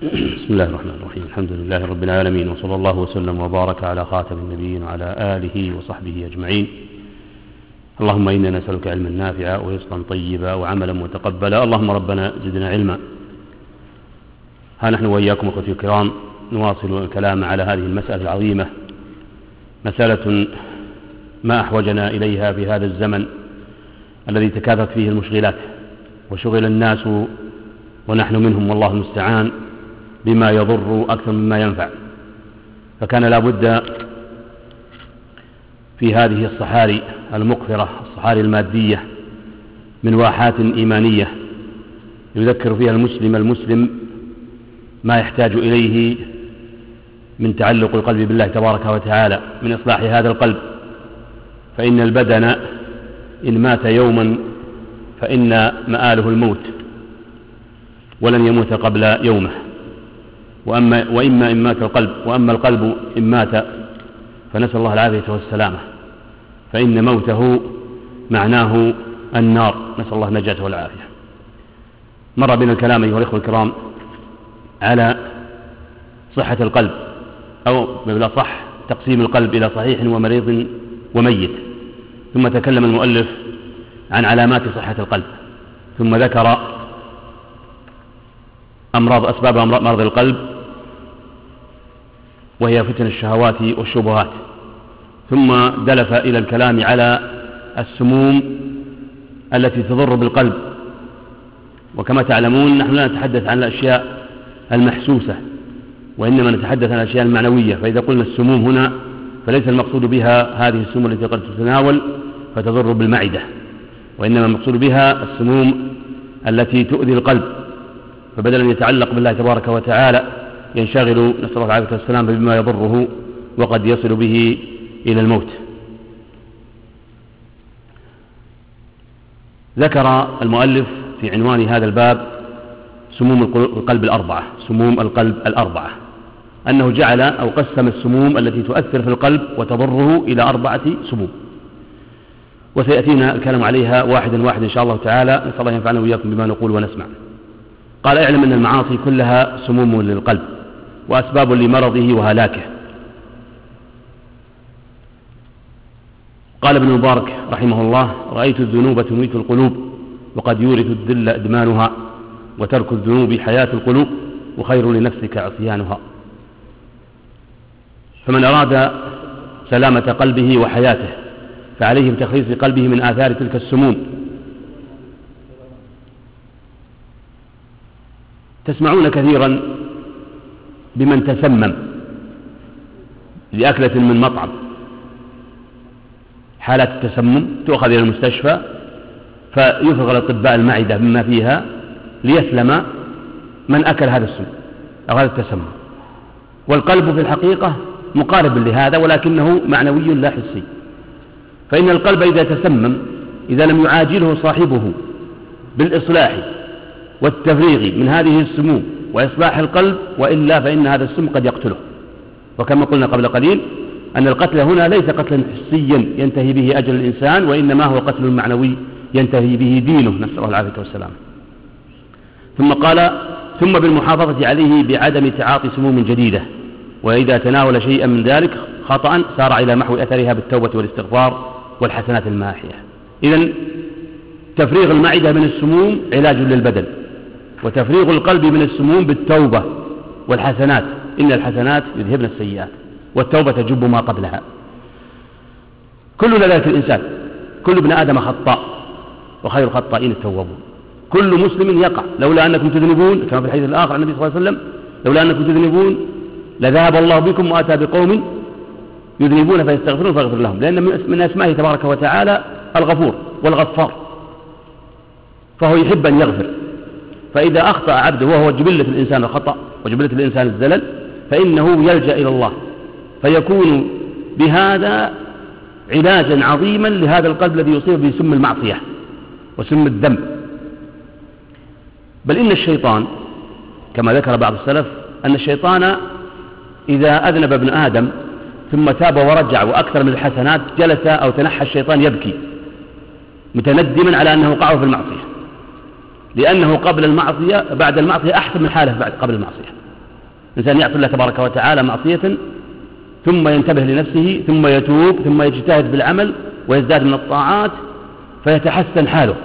بسم الله الرحمن الرحيم. الحمد لله رب العالمين، وصلى الله وسلم وبارك على خاتم النبيين وعلى آله وصحبه أجمعين. اللهم إنا نسألك علما نافعا ورزقا طيبا وعملا متقبلا. اللهم ربنا زدنا علما. ها نحن وإياكم أخوتي الكرام نواصل الكلام على هذه المسألة العظيمة، مسألة ما أحوجنا إليها في هذا الزمن الذي تكاثرت فيه المشغلات وشغل الناس ونحن منهم والله المستعان بما يضر أكثر مما ينفع. فكان لا بد في هذه الصحاري المقفرة، الصحاري المادية، من واحات إيمانية يذكر فيها المسلم ما يحتاج إليه من تعلق القلب بالله تبارك وتعالى، من إصلاح هذا القلب. فإن البدن إن مات يوما فإن مآله الموت، ولن يموت قبل يومه. وإما إن مات القلب، وأما القلب إن مات فنسأل الله العافية والسلامة، فإن موته معناه النار، نسأل الله النجاة والعافية. مر بنا الكلام أيها الإخوة الكرام على صحة القلب، أو بالأصح تقسيم القلب إلى صحيح ومريض وميت. ثم تكلم المؤلف عن علامات صحة القلب، ثم ذكر أسباب مرض القلب، وهي فتن الشهوات والشبهات. ثم دلف إلى الكلام على السموم التي تضر بالقلب. وكما تعلمون نحن لا نتحدث عن الأشياء المحسوسة، وإنما نتحدث عن الأشياء المعنوية. فإذا قلنا السموم هنا فليس المقصود بها هذه السموم التي قد تتناول فتضر بالمعدة، وإنما المقصود بها السموم التي تؤذي القلب. فبدل أن يتعلق بالله تبارك وتعالى ينشغل نسأل الله العافية والسلام بما يضره وقد يصل به إلى الموت. ذكر المؤلف في عنوان هذا الباب سموم القلب الأربعة، سموم القلب الأربعة، أنه جعل أو قسم السموم التي تؤثر في القلب وتضره إلى 4 سموم، وسيأتينا الكلام عليها واحدا واحدا إن شاء الله تعالى. نسأل الله ينفعنا وإياكم بما نقول ونسمع. قال: اعلم أن المعاصي كلها سموم للقلب وأسباب لمرضه وهلاكه. قال ابن المبارك رحمه الله: رأيت الذنوب تميت القلوب، وقد يورث الذل إدمانها، وترك الذنوب حياة القلوب، وخير لنفسك عصيانها. فمن أراد سلامة قلبه وحياته فعليه بتخليص قلبه من آثار تلك السموم. تسمعون كثيرا بمن تسمم لأكلة من مطعم. حالات التسمم تؤخذ إلى المستشفى فيفرغ الأطباء المعدة مما فيها ليسلم من أكل هذا السم أو هذا التسمم. والقلب في الحقيقة مقارب لهذا، ولكنه معنوي لا حسي. فإن القلب إذا تسمم، إذا لم يعاجله صاحبه بالإصلاح والتفريغ من هذه السموم وإصلاح القلب، وإلا فإن هذا السم قد يقتله. وكما قلنا قبل قليل أن القتل هنا ليس قتلا حسيا ينتهي به أجل الإنسان، وإنما هو قتل معنوي ينتهي به دينه، نسأل الله العافية والسلام. ثم قال: ثم بالمحافظة عليه بعدم تعاطي سموم جديدة، وإذا تناول شيئا من ذلك خطأ سار إلى محو أثرها بالتوبة والاستغفار والحسنات الماحية. إذن تفريغ المعدة من السموم علاج للبدن، وتفريغ القلب من السموم بالتوبة والحسنات. إن الحسنات يذهبن السيئات، والتوبة تجب ما قبلها. كلنا ذلك الإنسان، كل ابن آدم خطاء، وخير الخطائين التوابون. كل مسلم يقع. لولا أنكم تذنبون، كما في الحديث الآخر عن النبي صلى الله عليه وسلم: لولا أنكم تذنبون لذهب الله بكم وأتى بقوم يذنبون فيستغفرون فيغفر لهم. لأن من أسمائه تبارك وتعالى الغفور والغفار، فهو يحب أن يغفر. فإذا أخطأ عبده، وهو جبلة الإنسان الخطأ وجبلة الإنسان الزلل، فإنه يلجأ إلى الله، فيكون بهذا علاجا عظيما لهذا القلب الذي يصيب بسم المعصية وسم الذنب. بل إن الشيطان كما ذكر بعض السلف أن الشيطان إذا أذنب ابن آدم ثم تاب ورجع وأكثر من الحسنات جلس أو تنحى الشيطان يبكي متندما على أنه وقعه في المعصية، لأنه قبل المعصية بعد المعصية أحسن من حاله قبل المعصية. إنسان يعصي الله تبارك وتعالى معصية ثم ينتبه لنفسه ثم يتوب ثم يجتهد بالعمل ويزداد من الطاعات فيتحسن حاله،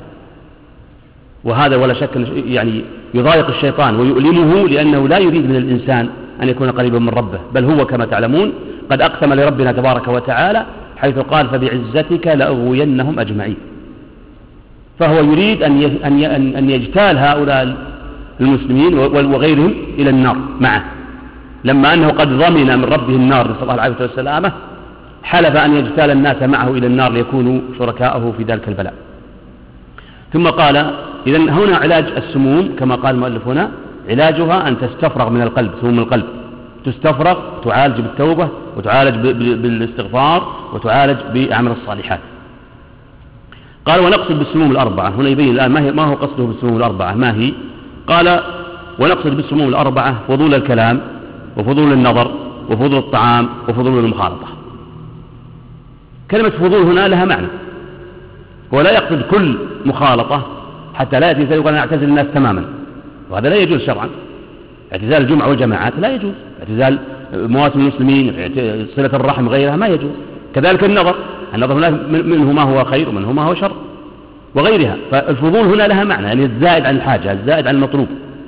وهذا ولا شك يعني يضايق الشيطان ويؤلمه، لأنه لا يريد من الإنسان أن يكون قريبا من ربه، بل هو كما تعلمون قد أقسم لربنا تبارك وتعالى حيث قال فبعزتك لأغوينهم أجمعين. فهو يريد أن يجتال هؤلاء المسلمين وغيرهم إلى النار معه، لما أنه قد ضمن من ربه النار نسأل الله العافية والسلامة، حلف أن يجتال الناس معه إلى النار ليكونوا شركاءه في ذلك البلاء. ثم قال إذن هنا علاج السموم كما قال المؤلف هنا، علاجها أن تستفرغ من القلب، سموم القلب تستفرغ، تعالج بالتوبة وتعالج بالاستغفار وتعالج بأعمال الصالحات. قال ونقصد بالسموم الأربعة، هنا يبين الآن ما هو قصده بالسموم الأربعة، ما هي؟ قال ونقصد بالسموم الأربعة فضول الكلام وفضول النظر وفضول الطعام وفضول المخالطة. كلمة فضول هنا لها معنى، ولا يقصد كل مخالطة حتى لا يأتي يقول أنا أعتزل الناس تماما، وهذا لا يجوز شرعا. اعتزال الجمعة والجماعات لا يجوز، اعتزال مواسم المسلمين، صلة الرحم غيرها ما يجوز. كذلك النظر منه ما هو خير ومنه ما هو شر وغيرها. فالفضول هنا لها معنى، يعني الزائد عن الحاجة، الزائد عن المطلوب.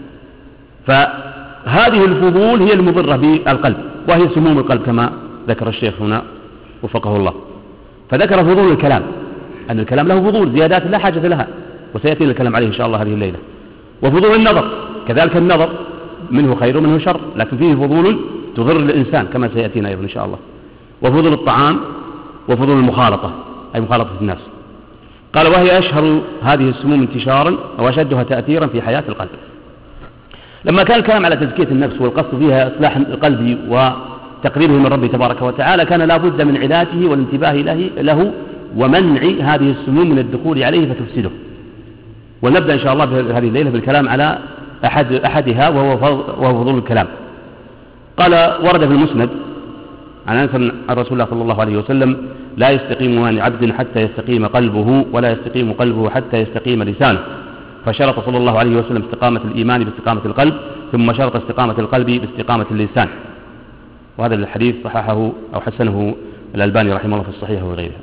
فهذه الفضول هي المضرة بالقلب، وهي سموم القلب كما ذكر الشيخ هنا وفقه الله. فذكر فضول الكلام، أن الكلام له فضول، زيادات لا حاجة لها، وسيأتي الكلام عليه إن شاء الله هذه الليلة. وفضول النظر، كذلك النظر منه خير ومنه شر، لكن فيه فضول تضر الإنسان كما سيأتينا أيضا إن شاء الله. وفضول الطعام وفضول المخالطة، أي مخالطة الناس. قال وهي أشهر هذه السموم انتشارا وأشدها تأثيرا في حياة القلب. لما كان الكلام على تزكية النفس والقصد فيها إصلاح القلب وتقريبه من ربه تبارك وتعالى، كان لا بد من علاجه والانتباه له ومنع هذه السموم من الدخول عليه فتفسده. ونبدأ إن شاء الله هذه الليلة بالكلام على أحدها وهو فضول الكلام. قال ورد في المسند عن أنس عن رسول الله صلى الله عليه وسلم لا يستقيم إيمان عبد حتى يستقيم قلبه ولا يستقيم قلبه حتى يستقيم لسانه، فشرط صلى الله عليه وسلم استقامة الإيمان باستقامة القلب، ثم شرط استقامة القلب باستقامة اللسان. وهذا الحديث صححه أو حسنه الألباني رحمه الله في الصحيح وغيرها.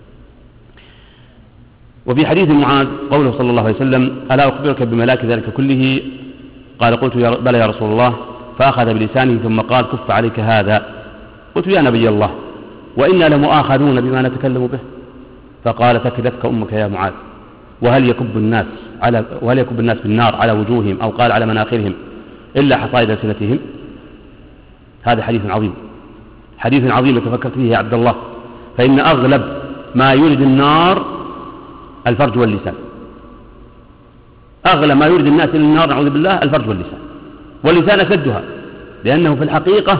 وفي حديث معاذ قوله صلى الله عليه وسلم ألا أخبرك بملاك ذلك كله؟ قال قلت بلى يا رسول الله، فأخذ بلسانه ثم قال كف عليك هذا. قلت يا نبي الله وإنا لمؤاخذون بما نتكلم به. فقال ثكلتك أمك يا معاذ، وهل يكب الناس في النار على وجوههم أو قال على مناخرهم إلا حصائد ألسنتهم؟ هذا حديث عظيم، حديث عظيم تفكرت فيه يا عبد الله، فإن أغلب ما يورد النار الفرج واللسان، أغلب ما يورد الناس إلى النار نعوذ بالله الفرج واللسان، واللسان أسدها، لأنه في الحقيقة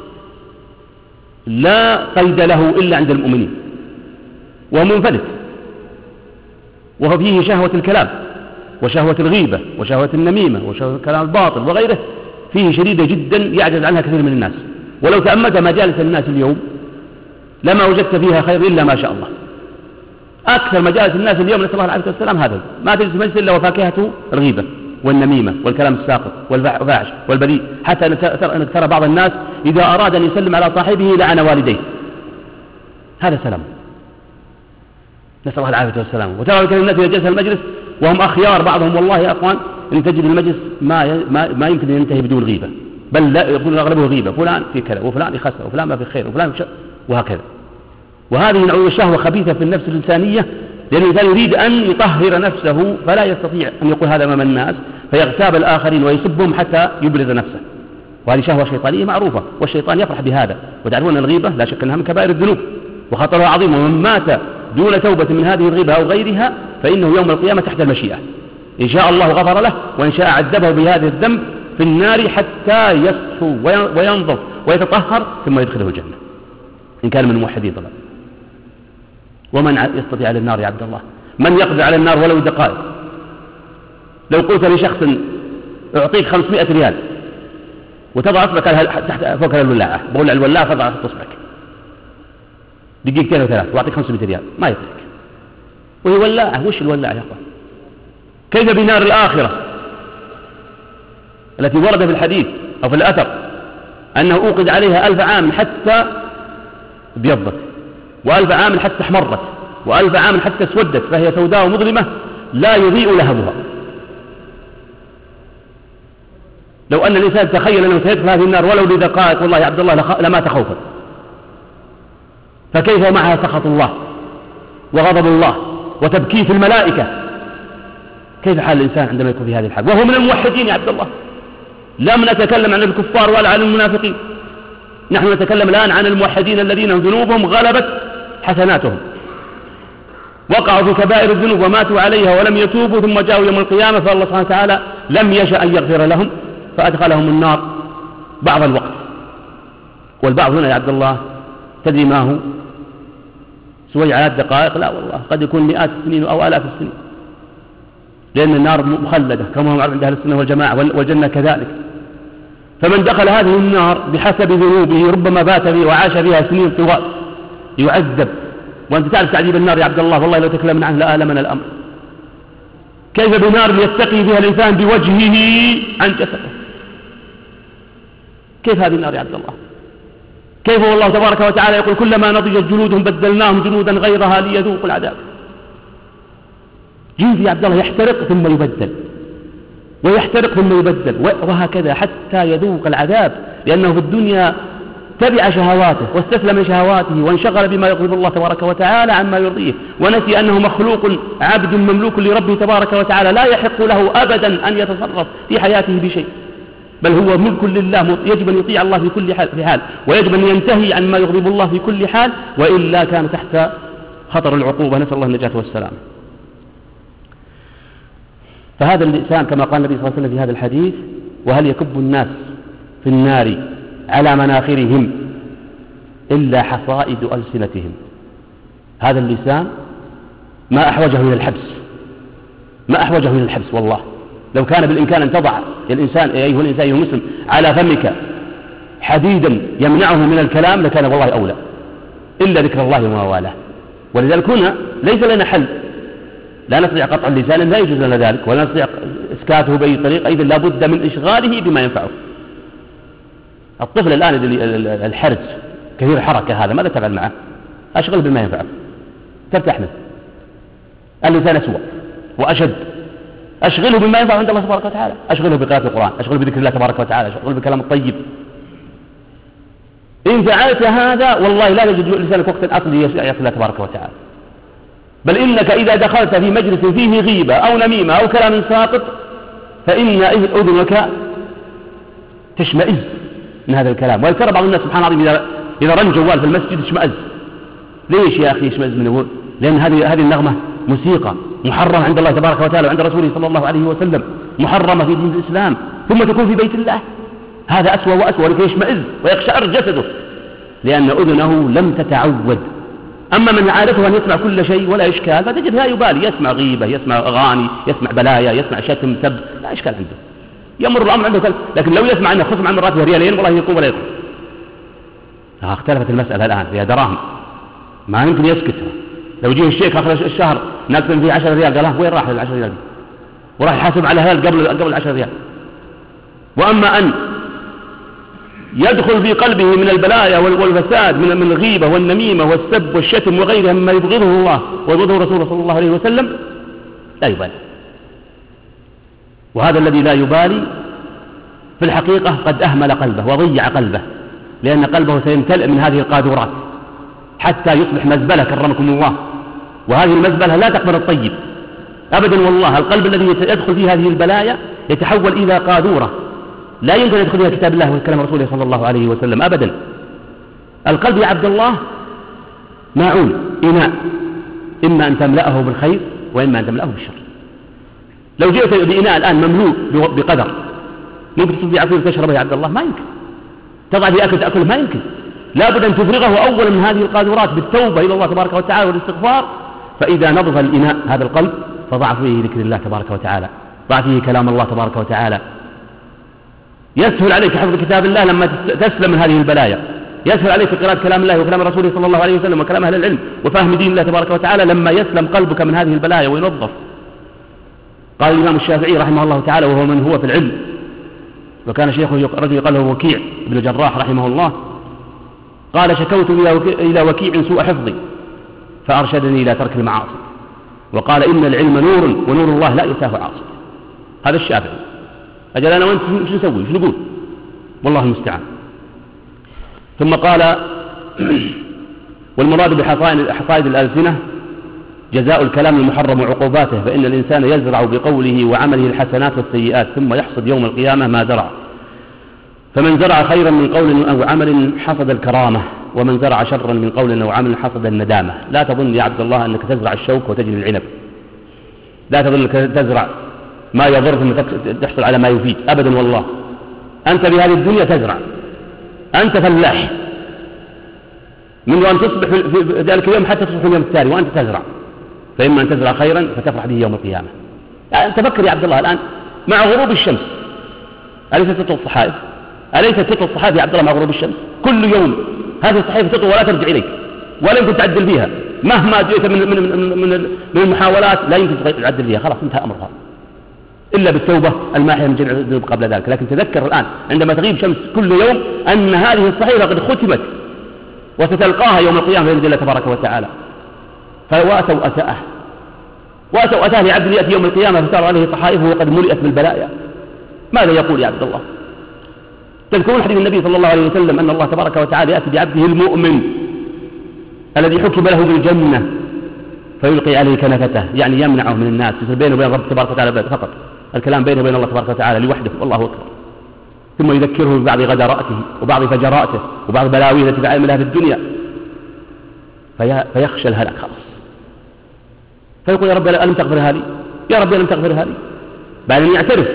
لا قيد له إلا عند المؤمنين، وهو منفلت، وهو فيه شهوة الكلام وشهوة الغيبة وشهوة النميمة وشهوة الكلام الباطل وغيره، فيه شديدة جدا يعجز عنها كثير من الناس. ولو تأملت مجالس الناس اليوم لما وجدت فيها خير إلا ما شاء الله. أكثر مجالس الناس اليوم نسأل الله العافية والسلام هذا، ما تجلس مجلس إلا وفاكهته الغيبة والنميمة والكلام الساقط والفاحش والبذيء، حتى أنك ترى بعض الناس إذا أراد أن يسلم على صاحبه لعن والديه. هذا سلام، نسأل الله العافية والسلام. وترى الناس إذا جلس المجلس وهم أخيار بعضهم، والله يا أخوان إن تجد المجلس ما يمكن أن ينتهي بدون غيبة، بل لا يكون أغلبه غيبة، فلان في كذا وفلان يخسر وفلان ما في خير وفلان في شر وهكذا. وهذه نوع شهوة خبيثة في النفس الإنسانية، لأن الإنسان يريد أن يطهر نفسه فلا يستطيع أن يقول هذا أمام الناس، فيغتاب الآخرين ويسبهم حتى يبرز نفسه. وهذه شهوة شيطانية معروفة، والشيطان يفرح بهذا. وتعرفون الغيبة لا شك أنها من كبائر الذنوب وخطرها عظيم، ومن مات دون توبة من هذه الغيبة أو غيرها فإنه يوم القيامة تحت المشيئة، إن شاء الله غفر له وإن شاء عذبه بهذا الذنب في النار حتى يصحو وينظف ويتطهر ثم يدخله الجنة إن كان من الموحدين طبعا. ومن يستطيع على النار يا عبد الله؟ من يقضي على النار ولو دقائق؟ لو قلت لشخص أعطيك 500 ريال وتضع أصبعك تحت فوق الولاعة، بقول الولاعة فضع أصبعك دقيقتين وثلاث وأعطيك 500 ريال ما يترك. وهي ولاعة، وش الولاعة يا أخوان؟ كيف بنار الآخرة التي ورد في الحديث أو في الأثر أنه أوقد عليها 1000 عام حتى ابيضت، و1000 عام حتى احمرت، و1000 عام حتى اسودت، فهي سوداء مظلمة لا يضيء لهبها. لو أن الإنسان تخيل أنه سيدخل هذه النار ولو لدقائق والله يا عبد الله لمات خوفا، فكيف معها سخط الله وغضب الله وتبكيت الملائكة؟ كيف حال الإنسان عندما يكون في هذه الحال وهو من الموحدين يا عبد الله؟ لم نتكلم عن الكفار ولا عن المنافقين، نحن نتكلم الآن عن الموحدين الذين ذنوبهم غلبت حسناتهم، وقعوا في كبائر الذنوب وماتوا عليها ولم يتوبوا، ثم جاءوا يوم القيامة فالله سبحانه وتعالى لم يشأ أن يغفر لهم فأدخلهم النار بعض الوقت. والبعض هنا يا عبد الله تدري ما هو؟ سويعات دقائق؟ لا والله، قد يكون مئات السنين أو آلاف السنين، لأن النار مخلدة كما هو معروف عند أهل السنة والجماعة، والجنة كذلك. فمن دخل هذه النار بحسب ذنوبه ربما بات فيها وعاش فيها سنين طوال يعذب. وأنت تعرف تعذيب النار يا عبد الله، والله لو تكلمنا عنه لآلمنا الأمر. كيف بنار يتقي بها الإنسان بوجهه عن جسده؟ كيف هذه النار يا عبد الله؟ كيف والله تبارك وتعالى يقول كلما نضجت جلودهم بدلناهم جلودا غيرها ليذوقوا العذاب. جلد يا عبد الله يحترق ثم يبدل، ويحترق ثم يبدل، وهكذا حتى يذوق العذاب، لأنه في الدنيا تبع شهواته واستسلم لشهواته وانشغل بما يغضب الله تبارك وتعالى عما يرضيه، ونسي أنه مخلوق عبد مملوك لربه تبارك وتعالى، لا يحق له أبدا أن يتصرف في حياته بشيء، بل هو ملك لله، يجب أن يطيع الله في كل حال، ويجب أن ينتهي عن ما يغضب الله في كل حال، وإلا كان تحت خطر العقوبة، نسأل الله النجاة والسلام. فهذا الإنسان كما قال النبي صلى الله عليه وسلم في هذا الحديث: وهل يكب الناس في النار على مناخرهم إلا حصائد ألسنتهم. هذا اللسان ما أحوجه إلى الحبس، ما أحوجه إلى الحبس والله. لو كان بالإمكان أن تضع الإنسان أيها الإنسان المسلم على فمك حديدا يمنعه من الكلام لكان والله أولى، إلا ذكر الله وما والاه. ولذلك هنا ليس لنا حل، لا نستطيع قطع اللسان، لا يجوز لنا ذلك، ولا نستطيع إسكاته بأي طريقة، إذن لا بد من إشغاله بما ينفعه. الطفل الآن الحرج كثير حركة، هذا ماذا تفعل معه؟ أشغل بما ينفعه ترتاح منه. اللسان أسوأ وأشد، أشغله بما ينفع عند الله تبارك وتعالى، أشغله بقراءة القرآن، أشغله بذكر الله تبارك وتعالى، أشغله بالكلام الطيب. إن فعلت هذا والله لا يجد لسانك وقت أصل يعصي الله تبارك وتعالى، بل إنك إذا دخلت في مجلس فيه غيبة أو نميمة أو كلام ساقط فإن أذنك تشمئز من هذا الكلام. ويذكر بعض الناس سبحان الله إذا رن جوال في المسجد اشمئز. ليش يا أخي يشمئز منه؟ لأن هذه النغمة موسيقى محرمة عند الله تبارك وتعالى وعند رسوله صلى الله عليه وسلم، محرمة في دين الإسلام، ثم تكون في بيت الله. هذا أسوأ وأسوأ، لكي يشمئز ويقشعر جسده لأن أذنه لم تتعود. أما من عادته أن يسمع كل شيء ولا إشكال فتجد لا يبالي، يسمع غيبة، يسمع أغاني، يسمع بلايا، يسمع شتم سب، لا إشكال عنده، يمر الأمر عنده لكن لو يسمع أنه خصم عن راتبه ريالين والله يقوم ولا يقوم. اختلفت المسألة الآن فيها دراهم، ما يمكن يسكت. لو جيه الشيخ آخر الشهر نقسم فيه 10 ريال، قال وين راح ال10 ريال دي؟ وراح يحاسب على هذا قبل 10 ريال. وأما أن يدخل في قلبه من البلايا والفساد من الغيبة والنميمة والسب والشتم وغيرها مما يبغضه الله ويبغضه رسوله صلى الله عليه وسلم لا يبالي. وهذا الذي لا يبالي في الحقيقة قد أهمل قلبه وضيع قلبه، لأن قلبه سيمتلئ من هذه القاذورات حتى يصبح مزبلة كرمكم الله. وهذه المزبلة لا تقبل الطيب أبدا والله. القلب الذي يدخل فيه هذه البلايا يتحول إلى قاذورة لا يمكن يدخل فيها كتاب الله وكلام رسوله صلى الله عليه وسلم أبدا. القلب يا عبد الله ماعون، إناء، إما أن تملأه بالخير وإما أن تملأه بالشر. لو جئت بإناء الآن مملوء بقدر ممكن تصب عصير تشربه يا عبد الله؟ ما يمكن. تضع في أكل تأكله؟ ما يمكن. لا بد أن تفرغه أولا من هذه القاذورات بالتوبة إلى الله تبارك وتعالى والاستغفار. فإذا نضف الإناء هذا القلب فضع فيه ذكر الله تبارك وتعالى، ضع فيه كلام الله تبارك وتعالى، يسهل عليك حفظ كتاب الله لما تسلم من هذه البلايا، يسهل عليك قراءة كلام الله وكلام رسوله صلى الله عليه وسلم وكلام أهل العلم وفهم دين الله تبارك وتعالى لما يسلم قلبك من هذه البلايا وينظف. قال الإمام الشافعي رحمه الله تعالى وهو من هو في العلم وكان شيخه رجل يقال له وكيع بن الجراح رحمه الله، قال شكوت إلى وكيع سوء حفظي فأرشدني إلى ترك المعاصي، وقال إن العلم نور ونور الله لا يتاه عاصي. هذا الشافعي. أجل أنا وأنت شو نسوي شو نقول؟ والله المستعان. ثم قال والمراد بحصائد الألسنة جزاء الكلام المحرم وعقوباته، فإن الإنسان يزرع بقوله وعمله الحسنات والسيئات ثم يحصد يوم القيامة ما زرع. فمن زرع خيرا من قول أو عمل حصد الكرامة، ومن زرع شرا من قول أو عمل حصد الندامة. لا تظن يا عبد الله أنك تزرع الشوك وتجني العنب، لا تظن أنك تزرع ما يضر ثم تحصل على ما يفيد، أبدا والله. أنت بهذه الدنيا تزرع، أنت فلاح منذ أن تصبح في ذلك اليوم حتى تصبح اليوم التالي وأنت تزرع، فإما أن تزرع خيرا فتفرح به يوم القيامة. يعني تفكر يا عبد الله الآن مع غروب الشمس، أليست تطوى الصحائف؟ أليست تطوى الصحائف يا عبد الله مع غروب الشمس؟ كل يوم هذه الصحائف تطوى ولا ترجع إليك ولا يمكن تعدل فيها، مهما جئت من المحاولات لا يمكن تعدل فيها، خلاص انتهى أمرها إلا بالتوبة الماحية من جميع الذنوب قبل ذلك. لكن تذكر الآن عندما تغيب شمس كل يوم أن هذه الصحيفة قد ختمت وستلقاها يوم القيامة بإذن الله تبارك وتعالى. فواتوا أتاه لعبد يأتي يوم القيامة فترى عليه صحائفه وقد ملئت بالبلايا. ماذا يقول يا عبد الله؟ تذكرون حديث النبي صلى الله عليه وسلم أن الله تبارك وتعالى يأتي بعبده المؤمن الذي حكم له بالجنة فيلقي عليه كنفته، يعني يمنعه من الناس، يصير بينه وبين رب تبارك وتعالى فقط، الكلام بينه وبين الله تبارك وتعالى لوحده، والله أكبر. ثم يذكره ببعض غدراته وبعض فجراته وبعض بلاويه التي عملها في الدنيا فيخشى الهلاك خلاص، فيقول يا رب ألم تغفرها لي، يا رب ألم تغفرها لي، بعد أن يعترف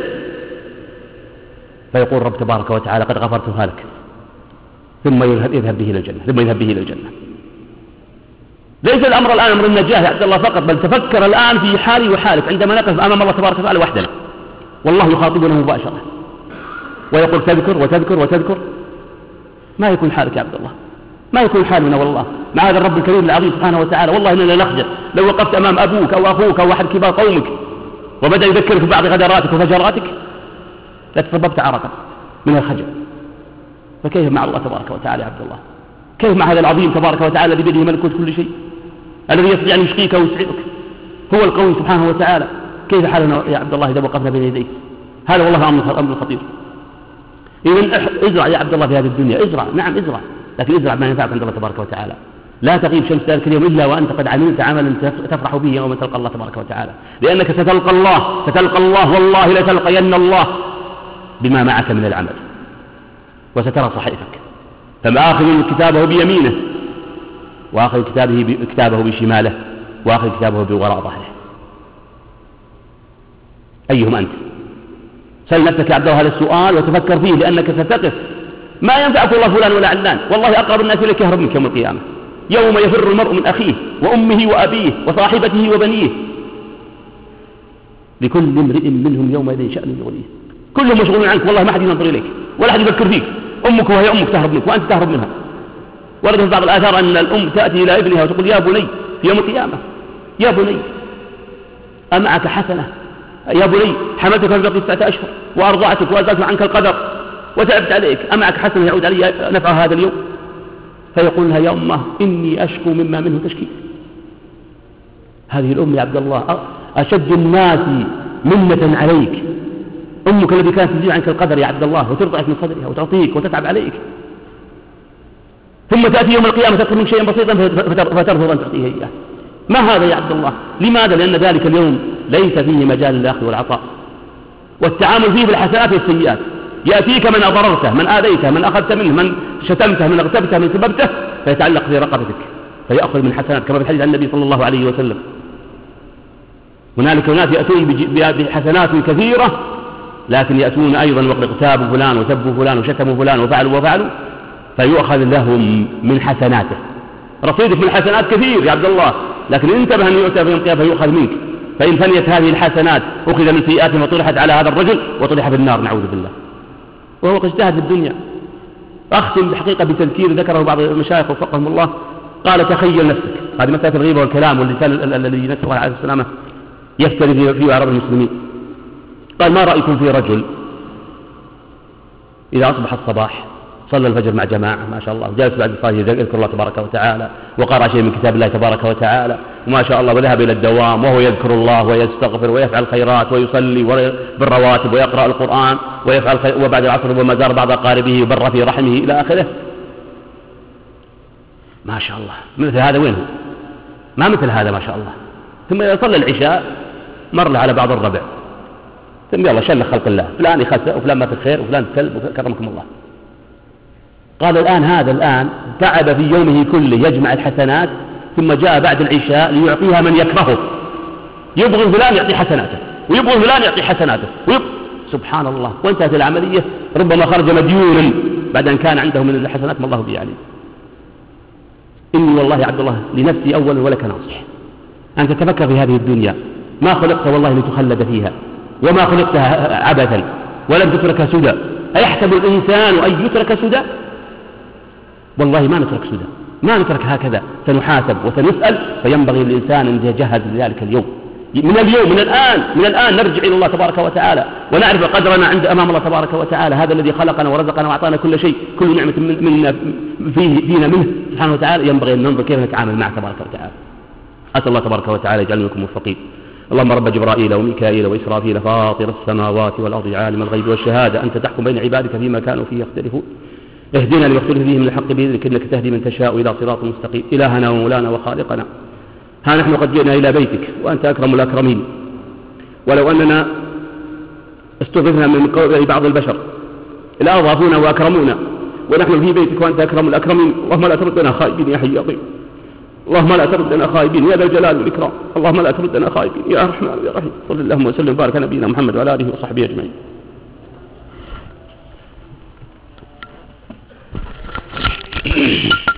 فيقول رب تبارك وتعالى قد غفرتها لك، ثم يذهب به إلى الجنة. ليس الأمر الآن أمر النجاة يا عبد الله فقط، بل تفكر الآن في حالي وحالك عندما نقف أمام الله تبارك وتعالى وحدنا والله يخاطبنا مباشرة ويقول تذكر وتذكر وتذكر، ما يكون حالك يا عبد الله، ما يكون حالنا والله مع هذا الرب الكريم العظيم سبحانه وتعالى. والله إننا نخجل لو وقفت أمام أبوك أو أخوك أو أحد كبار قومك وبدأ يذكرك ببعض غدراتك وفجراتك لتسببت عرقا من الخجل، فكيف مع الله تبارك وتعالى يا عبد الله؟ كيف مع هذا العظيم تبارك وتعالى الذي بيده ملكوت كل شيء، الذي يستطيع أن يشقيك ويسعدك، هو القوي سبحانه وتعالى. كيف حالنا يا عبد الله إذا وقفنا بين يديه؟ هذا والله أمر خطير. إذن ازرع يا عبد الله في هذه الدنيا، ازرع، نعم ازرع، لكن ازرع ما ينفعك عند الله تبارك وتعالى. لا تغيب شمس ذلك اليوم إلا وأنت قد عملت عملا تفرح به يوم تلقى الله تبارك وتعالى، لأنك ستلقى الله والله لتلقين الله بما معك من العمل، وسترى صحيفك، فآخذ كتابه بيمينه وآخذ كتابه بشماله وآخذ كتابه بوراء ظهره. أيهم أنت؟ سل نفسك يا عبد الله هذا السؤال وتفكر فيه، لأنك ستقف ما ينفعك الله فلان ولا علان، والله أقرب الناس إليك يهرب منك يوم القيامة، يوم يفر المرء من أخيه وأمه وأبيه وصاحبته وبنيه، لكل امرئ منهم يومئذ شأن يغنيه، كلهم مشغولون عنك، والله ما أحد ينظر إليك ولا أحد يفكر فيك، أمك وهي أمك تهرب منك وأنت تهرب منها. ورد في بعض الآثار أن الأم تأتي إلى ابنها وتقول يا بني في يوم القيامة، يا بني أمعك حسنة، يا بني حملتك في بطني 9 أشهر وأرضعتك وأزلت عنك القدر وتعبت عليك، أمعك حسنة يعود علي نفع هذا اليوم؟ فيقول لها يا أمه إني أشكو مما منه تشكي. هذه الأم يا عبد الله أشد الناس منة عليك، أمك الذي كانت تزيل عنك القدر يا عبد الله وترضعك من صدرها وتعطيك وتتعب عليك، ثم تأتي يوم القيامة تطلب منك شيئا بسيطا فترفض أن تعطيه إياه. ما هذا يا عبد الله؟ لماذا؟ لأن ذلك اليوم ليس فيه مجال للأخذ والعطاء والتعامل فيه بالحسنات والسيئات. يأتيك من أضررته، من آذيته، من أخذت منه، من شتمته، من اغتبته، من سببته، فيتعلق في رقبتك فيأخذ من حسنات، كما في الحديث عن النبي صلى الله عليه وسلم. هنالك ناس يأتون بحسنات كثيرة لكن يأتون أيضا وقد اغتابوا فلان وسبوا فلان وشتموا فلان وفعلوا فيؤخذ لهم من حسناته. رصيدك من الحسنات كثير يا عبد الله، لكن انتبه أن يؤتى في يوم القيامة فيؤخذ منك، فإن فنيت هذه الحسنات أخذ من سيئاته وطرحت على هذا الرجل وطرح في النار نعوذ بالله، وهو قد اجتهد في الدنيا. أختم بحقيقة بتذكير ذكره بعض المشايخ وفقهم الله، قال تخيل نفسك، هذه مسألة الغيبة والكلام واللسان الذي نسأل الله عليه السلامة يفتري فيه أعراض المسلمين. قال ما رأيكم في رجل إذا أصبح الصباح صلى الفجر مع جماعة ما شاء الله، وجالس بعد الصلاة يذكر الله تبارك وتعالى وقرأ شيء من كتاب الله تبارك وتعالى وما شاء الله، وذهب إلى الدوام وهو يذكر الله ويستغفر ويفعل خيرات ويصلي بالرواتب ويقرأ القرآن ويفعل وبعد العصر ربما زار بعض أقاربه وبر في رحمه إلى آخره، ما شاء الله. مثل هذا وين هو؟ ما مثل هذا ما شاء الله. ثم إذا صلى العشاء مر له على بعض الربع، ثم يلا شل خلق الله، فلان يخسأ وفلان ما في خير وفلان كلب كرمكم الله. قال الآن تعب في يومه كله يجمع الحسنات، ثم جاء بعد العشاء ليعطيها من يكرهه، يبغض فلان يعطي حسناته ويبغض فلان يعطي حسناته سبحان الله. وانتهت العملية، ربما خرج مديونا بعد أن كان عنده من الحسنات ما الله به عليه. إني والله يا عبد الله لنفسي أول ولك ناصح، أن تتفكر في هذه الدنيا، ما خلقت والله لتخلد فيها، وما خلقتها عبثا ولم تترك سدى. أيحسب الإنسان أن يترك سدى؟ والله ما نترك سدى، ما نترك هكذا، سنحاسب وسنسأل، فينبغي للإنسان أن يتجهز لذلك اليوم، من اليوم، من الآن نرجع إلى الله تبارك وتعالى ونعرف قدرنا عند أمام الله تبارك وتعالى، هذا الذي خلقنا ورزقنا وأعطانا كل شيء، كل نعمة فينا منه سبحانه وتعالى، ينبغي أن ننظر كيف نتعامل معه تبارك وتعالى. أسأل الله تبارك وتعالى يجعلنا منكم موفقين. اللهم رب جبرائيل وميكائيل وإسرافيل فاطر السماوات والأرض عالم الغيب والشهادة، أنت تحكم بين عبادك فيما كانوا فيه يختلفون، اهدنا لما اختلف فيه من الحق بإذنك، إنك تهدي من تشاء إلى صراط مستقيم. إلهنا ومولانا وخالقنا، ها نحن قد جئنا إلى بيتك وأنت أكرم الأكرمين، ولو أننا استضفنا من قبل بعض البشر لا أضافونا وأكرمونا، ونحن في بيتك وأنت أكرم الأكرمين. اللهم لا تردنا خائبين يا حي يا قيوم، اللهم لا تردنا خائبين يا ذا الجلال والإكرام، اللهم لا تردنا خائبين يا رحمن يا رحيم. صلى الله وسلم وبارك على نبينا محمد وعلى آله وصحبه أجمعين.